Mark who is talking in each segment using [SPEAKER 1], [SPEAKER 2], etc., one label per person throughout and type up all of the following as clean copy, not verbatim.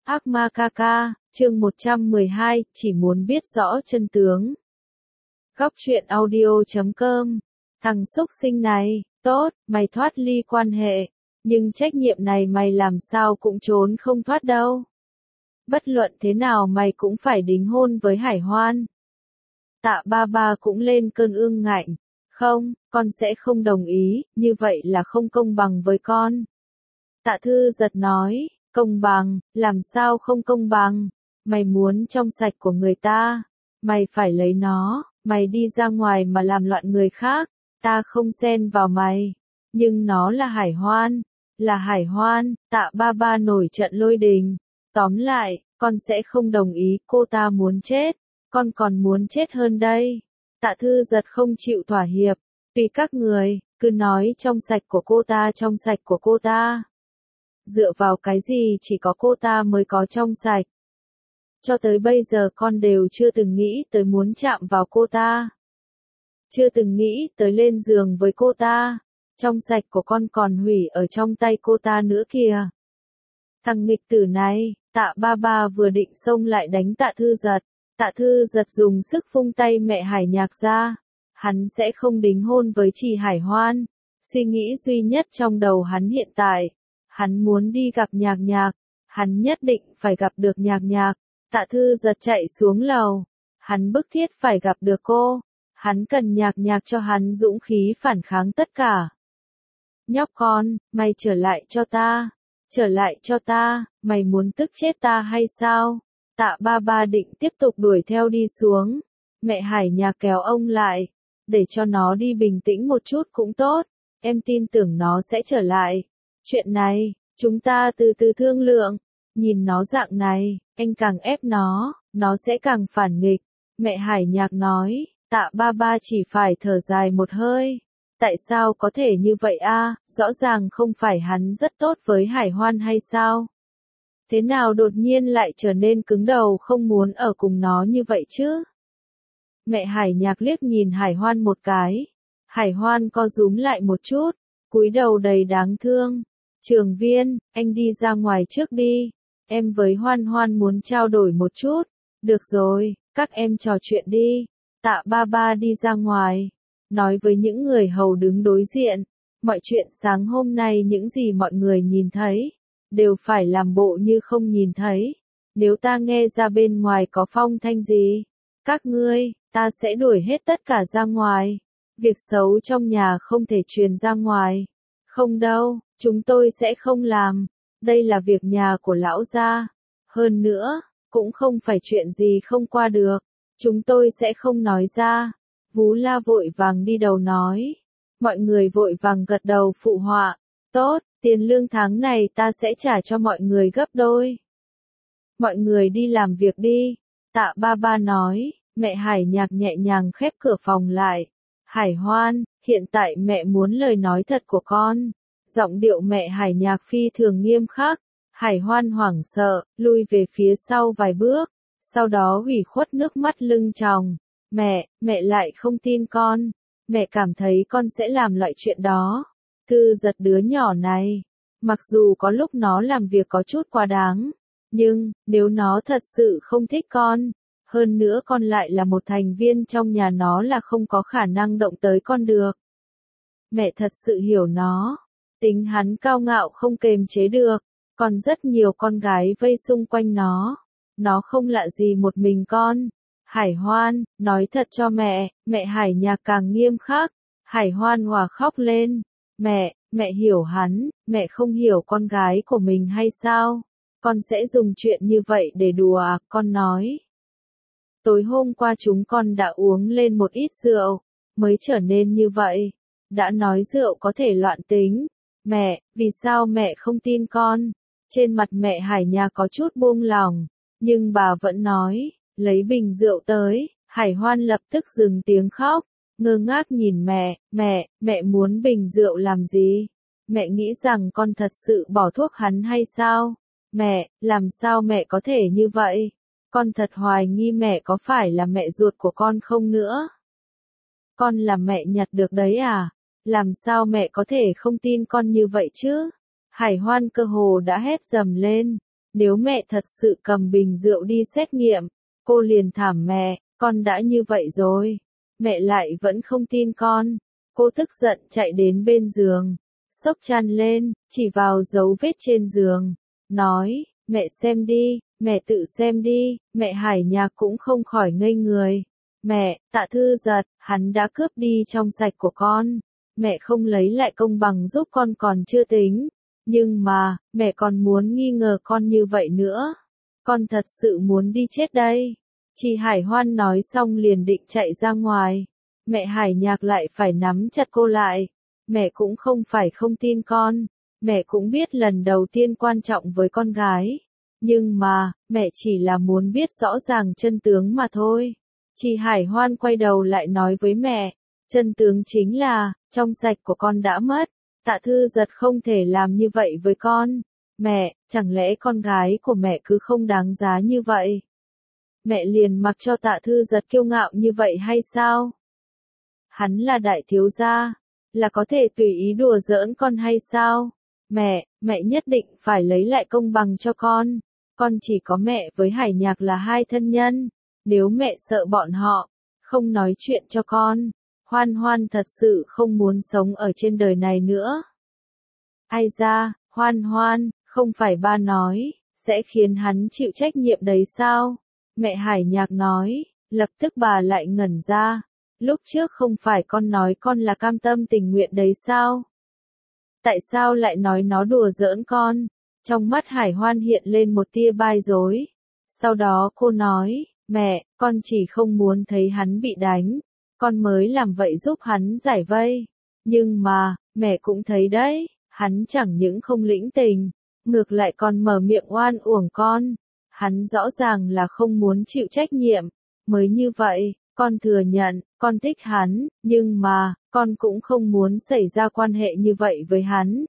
[SPEAKER 1] Ác ma ca ca, chương 112, chỉ muốn biết rõ chân tướng. Góc truyện audio.com. Thằng xúc sinh này, tốt, mày thoát ly quan hệ, nhưng trách nhiệm này mày làm sao cũng trốn không thoát đâu. Bất luận thế nào mày cũng phải đính hôn với Hải Hoan. Tạ ba ba cũng lên cơn ương ngạnh. Không, con sẽ không đồng ý, như vậy là không công bằng với con. Tạ Thư Giật nói, công bằng, làm sao không công bằng, mày muốn trong sạch của người ta, mày phải lấy nó, mày đi ra ngoài mà làm loạn người khác, ta không xen vào mày, nhưng nó là Hải Hoan, Tạ ba ba nổi trận lôi đình, tóm lại, con sẽ không đồng ý, cô ta muốn chết, con còn muốn chết hơn đây. Tạ Thư Giật không chịu thỏa hiệp, vì các người, cứ nói trong sạch của cô ta. Dựa vào cái gì chỉ có cô ta mới có trong sạch. Cho tới bây giờ con đều chưa từng nghĩ tới muốn chạm vào cô ta. Chưa từng nghĩ tới lên giường với cô ta. Trong sạch của con còn hủy ở trong tay cô ta nữa kìa. Thằng nghịch tử này, Tạ ba ba vừa định xông lại đánh Tạ Thư Giật. Tạ Thư Giật dùng sức phung tay mẹ Hải Nhạc ra. Hắn sẽ không đính hôn với chị Hải Hoan. Suy nghĩ duy nhất trong đầu hắn hiện tại. Hắn muốn đi gặp Nhạc Nhạc, hắn nhất định phải gặp được Nhạc Nhạc. Tạ Thư Giật chạy xuống lầu, hắn bức thiết phải gặp được cô, hắn cần Nhạc Nhạc cho hắn dũng khí phản kháng tất cả. Nhóc con, mày trở lại cho ta, mày muốn tức chết ta hay sao? Tạ ba ba định tiếp tục đuổi theo đi xuống, mẹ Hải Nhạc kéo ông lại, để cho nó đi bình tĩnh một chút cũng tốt, em tin tưởng nó sẽ trở lại. Chuyện này, chúng ta từ từ thương lượng, nhìn nó dạng này, anh càng ép nó sẽ càng phản nghịch. Mẹ Hải Nhạc nói, Tạ ba ba chỉ phải thở dài một hơi. Tại sao có thể như vậy a? Rõ ràng không phải hắn rất tốt với Hải Hoan hay sao? Thế nào đột nhiên lại trở nên cứng đầu không muốn ở cùng nó như vậy chứ? Mẹ Hải Nhạc liếc nhìn Hải Hoan một cái. Hải Hoan co rúm lại một chút, cúi đầu đầy đáng thương. Trường Viên, anh đi ra ngoài trước đi. Em với Hoan Hoan muốn trao đổi một chút. Được rồi, các em trò chuyện đi. Tạ ba ba đi ra ngoài, nói với những người hầu đứng đối diện. Mọi chuyện sáng hôm nay những gì mọi người nhìn thấy, đều phải làm bộ như không nhìn thấy. Nếu ta nghe ra bên ngoài có phong thanh gì, các ngươi, ta sẽ đuổi hết tất cả ra ngoài. Việc xấu trong nhà không thể truyền ra ngoài. Không đâu, chúng tôi sẽ không làm. Đây là việc nhà của lão gia. Hơn nữa, cũng không phải chuyện gì không qua được. Chúng tôi sẽ không nói ra. Vú La vội vàng đi đầu nói. Mọi người vội vàng gật đầu phụ họa. Tốt, tiền lương tháng này ta sẽ trả cho mọi người gấp đôi. Mọi người đi làm việc đi. Tạ ba ba nói. Mẹ Hải Nhạc nhẹ nhàng khép cửa phòng lại. Hải Hoan, hiện tại mẹ muốn lời nói thật của con. Giọng điệu mẹ Hải Nhạc phi thường nghiêm khắc. Hải Hoan hoảng sợ, lui về phía sau vài bước. Sau đó ủy khuất nước mắt lưng tròng. Mẹ lại không tin con. Mẹ cảm thấy con sẽ làm loại chuyện đó. Thư Giật đứa nhỏ này. Mặc dù có lúc nó làm việc có chút quá đáng. Nhưng, nếu nó thật sự không thích con. Hơn nữa con lại là một thành viên trong nhà nó là không có khả năng động tới con được. Mẹ thật sự hiểu nó. Tính hắn cao ngạo không kềm chế được. Còn rất nhiều con gái vây xung quanh nó. Nó không lạ gì một mình con. Hải Hoan, nói thật cho mẹ Hải Nhạc càng nghiêm khắc. Hải Hoan hòa khóc lên. Mẹ hiểu hắn, mẹ không hiểu con gái của mình hay sao? Con sẽ dùng chuyện như vậy để đùa à, con nói. Tối hôm qua chúng con đã uống lên một ít rượu, mới trở nên như vậy. Đã nói rượu có thể loạn tính. Vì sao mẹ không tin con? Trên mặt mẹ Hải Nhạc có chút buông lỏng, nhưng bà vẫn nói, lấy bình rượu tới. Hải Hoan lập tức dừng tiếng khóc, ngơ ngác nhìn mẹ muốn bình rượu làm gì? Mẹ nghĩ rằng con thật sự bỏ thuốc hắn hay sao? Làm sao mẹ có thể như vậy? Con thật hoài nghi mẹ có phải là mẹ ruột của con không nữa? Con là mẹ nhặt được đấy à? Làm sao mẹ có thể không tin con như vậy chứ? Hải Hoan cơ hồ đã hét dầm lên. Nếu mẹ thật sự cầm bình rượu đi xét nghiệm, cô liền thảm mẹ, con đã như vậy rồi. Mẹ lại vẫn không tin con. Cô tức giận chạy đến bên giường, xốc chăn lên, chỉ vào dấu vết trên giường, nói, mẹ xem đi, mẹ tự xem đi. Mẹ Hải Nhạc cũng không khỏi ngây người. Mẹ, Tạ Thư Giật, hắn đã cướp đi trong sạch của con. Mẹ không lấy lại công bằng giúp con còn chưa tính. Nhưng mà, mẹ còn muốn nghi ngờ con như vậy nữa. Con thật sự muốn đi chết đây. Chị Hải Hoan nói xong liền định chạy ra ngoài. Mẹ Hải Nhạc lại phải nắm chặt cô lại. Mẹ cũng không phải không tin con. Mẹ cũng biết lần đầu tiên quan trọng với con gái. Nhưng mà, mẹ chỉ là muốn biết rõ ràng chân tướng mà thôi. Chị Hải Hoan quay đầu lại nói với mẹ. Chân tướng chính là, trong sạch của con đã mất. Tạ Thư Giật không thể làm như vậy với con. Mẹ, chẳng lẽ con gái của mẹ cứ không đáng giá như vậy? Mẹ liền mặc cho Tạ Thư Giật kiêu ngạo như vậy hay sao? Hắn là đại thiếu gia, là có thể tùy ý đùa giỡn con hay sao? Mẹ nhất định phải lấy lại công bằng cho con. Con chỉ có mẹ với Hải Nhạc là hai thân nhân. Nếu mẹ sợ bọn họ không nói chuyện cho con, Hoan Hoan thật sự không muốn sống ở trên đời này nữa. Ai ra, Hoan Hoan, không phải ba nói, sẽ khiến hắn chịu trách nhiệm đấy sao? Mẹ Hải Nhạc nói, lập tức bà lại ngẩn ra. Lúc trước không phải con nói con là cam tâm tình nguyện đấy sao? Tại sao lại nói nó đùa giỡn con? Trong mắt Hải Hoan hiện lên một tia bai rối. Sau đó cô nói, mẹ, con chỉ không muốn thấy hắn bị đánh. Con mới làm vậy giúp hắn giải vây. Nhưng mà, mẹ cũng thấy đấy, hắn chẳng những không lĩnh tình, ngược lại còn mở miệng oan uổng con. Hắn rõ ràng là không muốn chịu trách nhiệm. Mới như vậy, con thừa nhận, con thích hắn, nhưng mà, con cũng không muốn xảy ra quan hệ như vậy với hắn.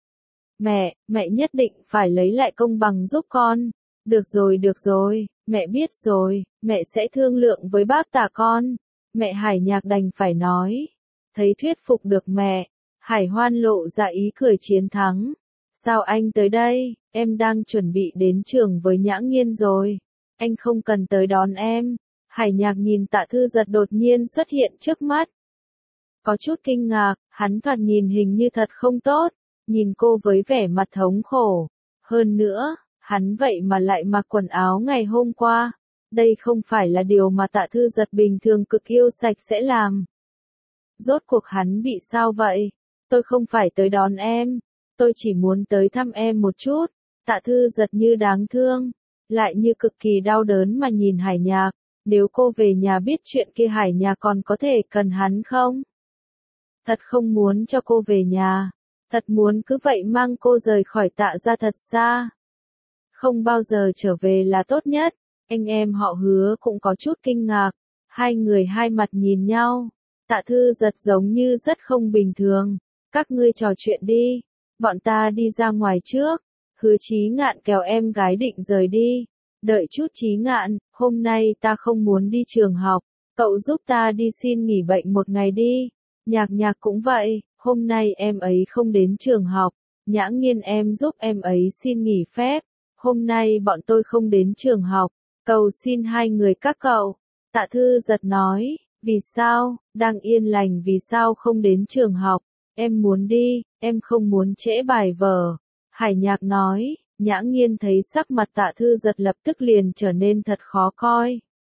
[SPEAKER 1] Mẹ nhất định phải lấy lại công bằng giúp con. Được rồi, mẹ biết rồi, mẹ sẽ thương lượng với bác Tạ con. Mẹ Hải Nhạc đành phải nói. Thấy thuyết phục được mẹ, Hải Hoan lộ ra ý cười chiến thắng. Sao anh tới đây, em đang chuẩn bị đến trường với Nhã Nghiên rồi. Anh không cần tới đón em. Hải Nhạc nhìn Tạ Thư Giật đột nhiên xuất hiện trước mắt. Có chút kinh ngạc, hắn thoạt nhìn hình như thật không tốt, nhìn cô với vẻ mặt thống khổ. Hơn nữa, hắn vậy mà lại mặc quần áo ngày hôm qua. Đây không phải là điều mà Tạ Thư Giật bình thường cực yêu sạch sẽ làm. Rốt cuộc hắn bị sao vậy? Tôi không phải tới đón em, tôi chỉ muốn tới thăm em một chút. Tạ Thư Giật như đáng thương, lại như cực kỳ đau đớn mà nhìn Hải Nhạc. Nếu cô về nhà biết chuyện kia Hải Nhạc còn có thể cần hắn không? Thật không muốn cho cô về nhà, thật muốn cứ vậy mang cô rời khỏi Tạ gia thật xa. Không bao giờ trở về là tốt nhất. Anh em họ Hứa cũng có chút kinh ngạc, hai người hai mặt nhìn nhau. Tạ Thư Giật giống như rất không bình thường. Các ngươi trò chuyện đi, bọn ta đi ra ngoài trước. Hứa Chí Ngạn kéo em gái định rời đi. Đợi chút Chí Ngạn, hôm nay ta không muốn đi trường học, cậu giúp ta đi xin nghỉ bệnh một ngày đi. Nhạc Nhạc cũng vậy, hôm nay em ấy không đến trường học, Nhã Nghiên em giúp em ấy xin nghỉ phép. Hôm nay bọn tôi không đến trường học, cầu xin hai người các cậu. Tạ Thư Giật nói, vì sao, đang yên lành vì sao không đến trường học, em muốn đi, em không muốn trễ bài vở. Hải Nhạc nói, Nhã Nghiên thấy sắc mặt Tạ Thư Giật lập tức liền trở nên thật khó coi.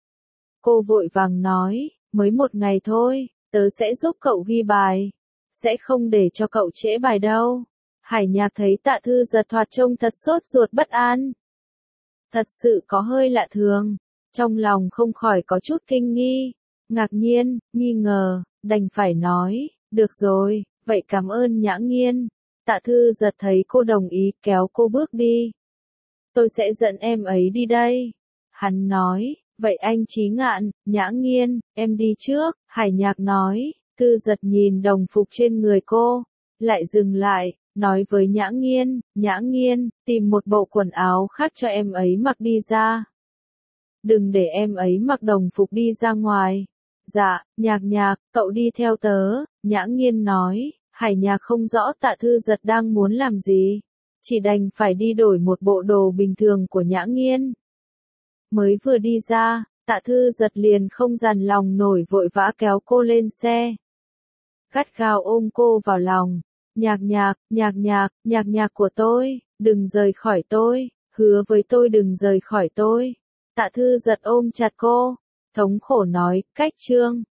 [SPEAKER 1] Cô vội vàng nói, mới một ngày thôi, tớ sẽ giúp cậu ghi bài, sẽ không để cho cậu trễ bài đâu. Hải Nhạc thấy Tạ Thư Giật thoạt trông thật sốt ruột bất an. Thật sự có hơi lạ thường, trong lòng không khỏi có chút kinh nghi, ngạc nhiên, nghi ngờ, đành phải nói, được rồi, vậy cảm ơn Nhã Nghiên. Tạ Thư Giật thấy cô đồng ý kéo cô bước đi. Tôi sẽ dẫn em ấy đi đây. Hắn nói, vậy anh Chí Ngạn, Nhã Nghiên, em đi trước. Hải Nhạc nói, Thư Giật nhìn đồng phục trên người cô, lại dừng lại, nói với Nhã Nghiên, tìm một bộ quần áo khác cho em ấy mặc đi ra. Đừng để em ấy mặc đồng phục đi ra ngoài. Dạ, Nhạc, cậu đi theo tớ, Nhã Nghiên nói. Hải Nhạc không rõ Tạ Thư Giật đang muốn làm gì. chỉ đành phải đi đổi một bộ đồ bình thường của Nhã Nghiên. Mới vừa đi ra, Tạ Thư Giật liền không dằn lòng nổi vội vã kéo cô lên xe. Gắt gao ôm cô vào lòng. Nhạc nhạc của tôi, đừng rời khỏi tôi, hứa với tôi đừng rời khỏi tôi. Tạ Thư Giật ôm chặt cô, thống khổ nói, cách Trương.